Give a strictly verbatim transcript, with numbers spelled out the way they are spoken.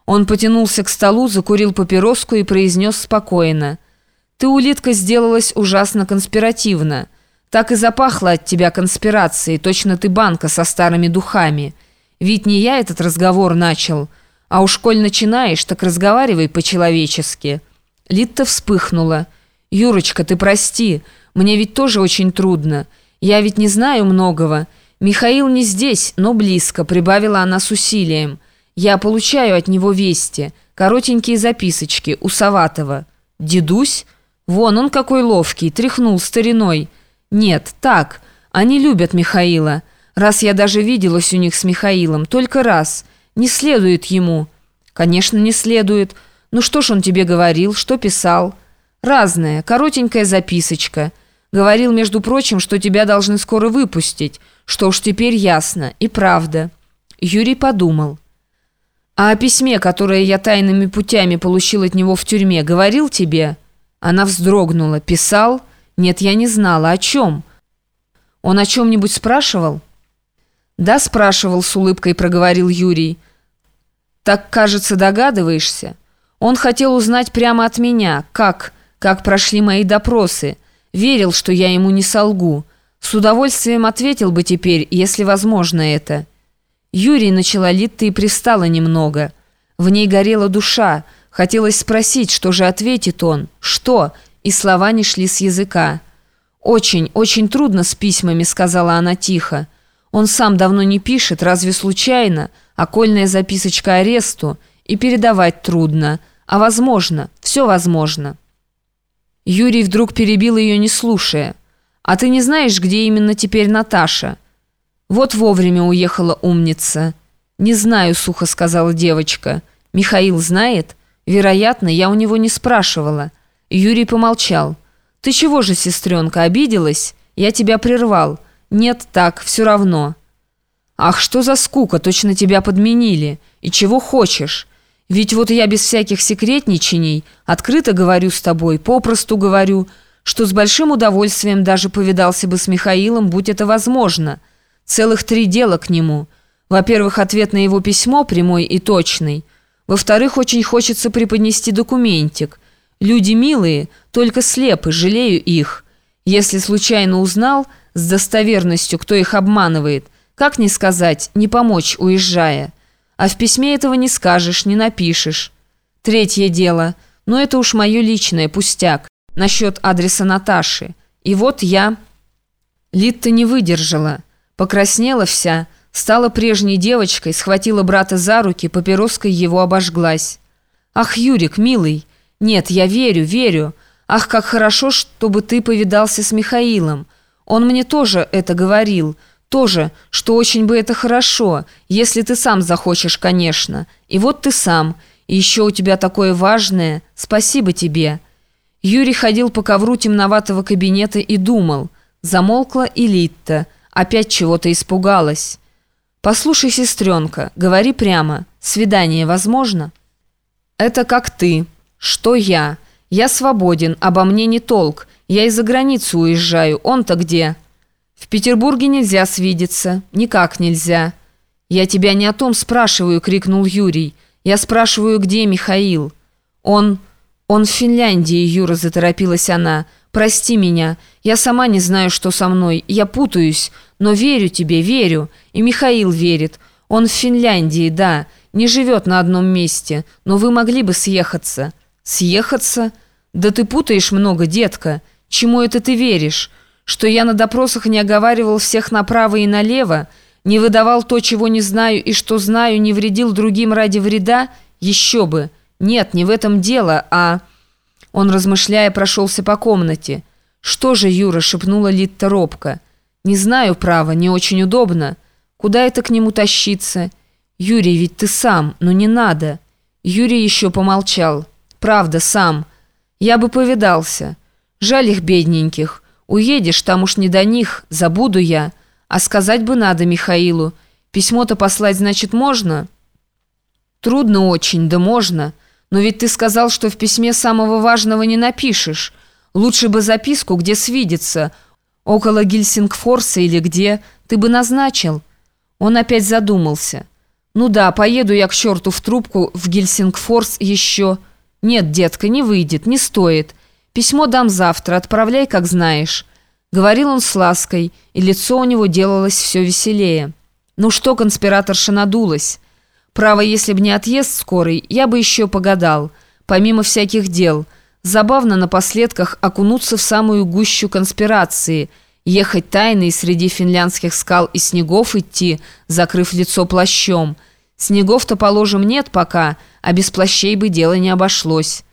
Он потянулся к столу, закурил папироску и произнес спокойно: «Ты, улитка, сделалась ужасно конспиративна. Так и запахло от тебя конспирацией, точно ты банка со старыми духами. Ведь не я этот разговор начал, а уж коль начинаешь, так разговаривай по-человечески». Литта вспыхнула. «Юрочка, ты прости, мне ведь тоже очень трудно. Я ведь не знаю многого. Михаил не здесь, но близко», — прибавила она с усилием. «Я получаю от него вести, коротенькие записочки, усоватого». «Дедусь? Вон он какой ловкий, тряхнул стариной». «Нет, так, они любят Михаила. Раз я даже виделась у них с Михаилом, только раз. Не следует ему». «Конечно, не следует. Ну что ж он тебе говорил, что писал?» «Разное, коротенькая записочка. Говорил, между прочим, что тебя должны скоро выпустить, что уж теперь ясно, и правда». Юрий подумал. «А о письме, которое я тайными путями получил от него в тюрьме, говорил тебе?» Она вздрогнула. «Писал? Нет, я не знала. О чем? Он о чем-нибудь спрашивал?» «Да, спрашивал», — с улыбкой проговорил Юрий. «Так, кажется, догадываешься? Он хотел узнать прямо от меня, как, как прошли мои допросы. Верил, что я ему не солгу. С удовольствием ответил бы теперь, если возможно это». Юрий, начала Литта и пристала немного. В ней горела душа. Хотелось спросить, что же ответит он, что, и слова не шли с языка. «Очень, очень трудно с письмами», — сказала она тихо. «Он сам давно не пишет, разве случайно? Окольная записочка аресту, и передавать трудно. А возможно, все возможно». Юрий вдруг перебил ее, не слушая. «А ты не знаешь, где именно теперь Наташа?» «Вот вовремя уехала умница». «Не знаю», — сухо сказала девочка. «Михаил знает?» «Вероятно, я у него не спрашивала». Юрий помолчал. «Ты чего же, сестренка, обиделась? Я тебя прервал». «Нет, так, все равно». «Ах, что за скука, точно тебя подменили. И чего хочешь? Ведь вот я без всяких секретничений открыто говорю с тобой, попросту говорю, что с большим удовольствием даже повидался бы с Михаилом, будь это возможно. Целых три дела к нему. Во-первых, ответ на его письмо прямой и точный. Во-вторых, очень хочется преподнести документик. Люди милые, только слепы, жалею их. Если случайно узнал с достоверностью, кто их обманывает, как не сказать, не помочь, уезжая? А в письме этого не скажешь, не напишешь. Третье дело, но это уж мое личное, пустяк, насчет адреса Наташи. И вот я...» Литта не выдержала, покраснела вся, стала прежней девочкой, схватила брата за руки, папироской его обожглась. «Ах, Юрик, милый, нет, я верю, верю. Ах, как хорошо, чтобы ты повидался с Михаилом. Он мне тоже это говорил, тоже, что очень бы это хорошо, если ты сам захочешь, конечно. И вот ты сам, и еще у тебя такое важное. Спасибо тебе». Юрий ходил по ковру темноватого кабинета и думал. Замолкла и Литта, опять чего-то испугалась. «Послушай, сестренка, говори прямо. Свидание возможно?» «Это как ты. Что я? Я свободен, обо мне не толк. Я и за границу уезжаю. Он-то где?» «В Петербурге нельзя свидеться. Никак нельзя». «Я тебя не о том спрашиваю», — крикнул Юрий. «Я спрашиваю, где Михаил?» «Он... он в Финляндии», — Юра, заторопилась она. «Прости меня. Я сама не знаю, что со мной. Я путаюсь. Но верю тебе, верю. И Михаил верит. Он в Финляндии, да. Не живет на одном месте. Но вы могли бы съехаться». «Съехаться? Да ты путаешь много, детка. Чему это ты веришь? Что я на допросах не оговаривал всех направо и налево? Не выдавал то, чего не знаю, и что знаю, не вредил другим ради вреда? Еще бы. Нет, не в этом дело, а...» Он, размышляя, прошелся по комнате. «Что же, Юра?» — шепнула Литта робко. «Не знаю, право, не очень удобно. Куда это к нему тащиться? Юрий, ведь ты сам, но не надо». Юрий еще помолчал. «Правда, сам. Я бы повидался. Жаль их, бедненьких. Уедешь, там уж не до них, забуду я. А сказать бы надо Михаилу. Письмо-то послать, значит, можно?» «Трудно очень, да можно. Но ведь ты сказал, что в письме самого важного не напишешь. Лучше бы записку, где свидеться. Около Гельсингфорса или где. Ты бы назначил». Он опять задумался. «Ну да, поеду я к черту в трубку в Гельсингфорс еще». «Нет, детка, не выйдет, не стоит. Письмо дам завтра, отправляй, как знаешь». Говорил он с лаской, и лицо у него делалось все веселее. «Ну что, конспираторша надулась? Право, если б не отъезд скорый, я бы еще погадал. Помимо всяких дел. Забавно напоследках окунуться в самую гущу конспирации, ехать тайно и среди финляндских скал и снегов идти, закрыв лицо плащом. Снегов-то, положим, нет пока, а без плащей бы дело не обошлось».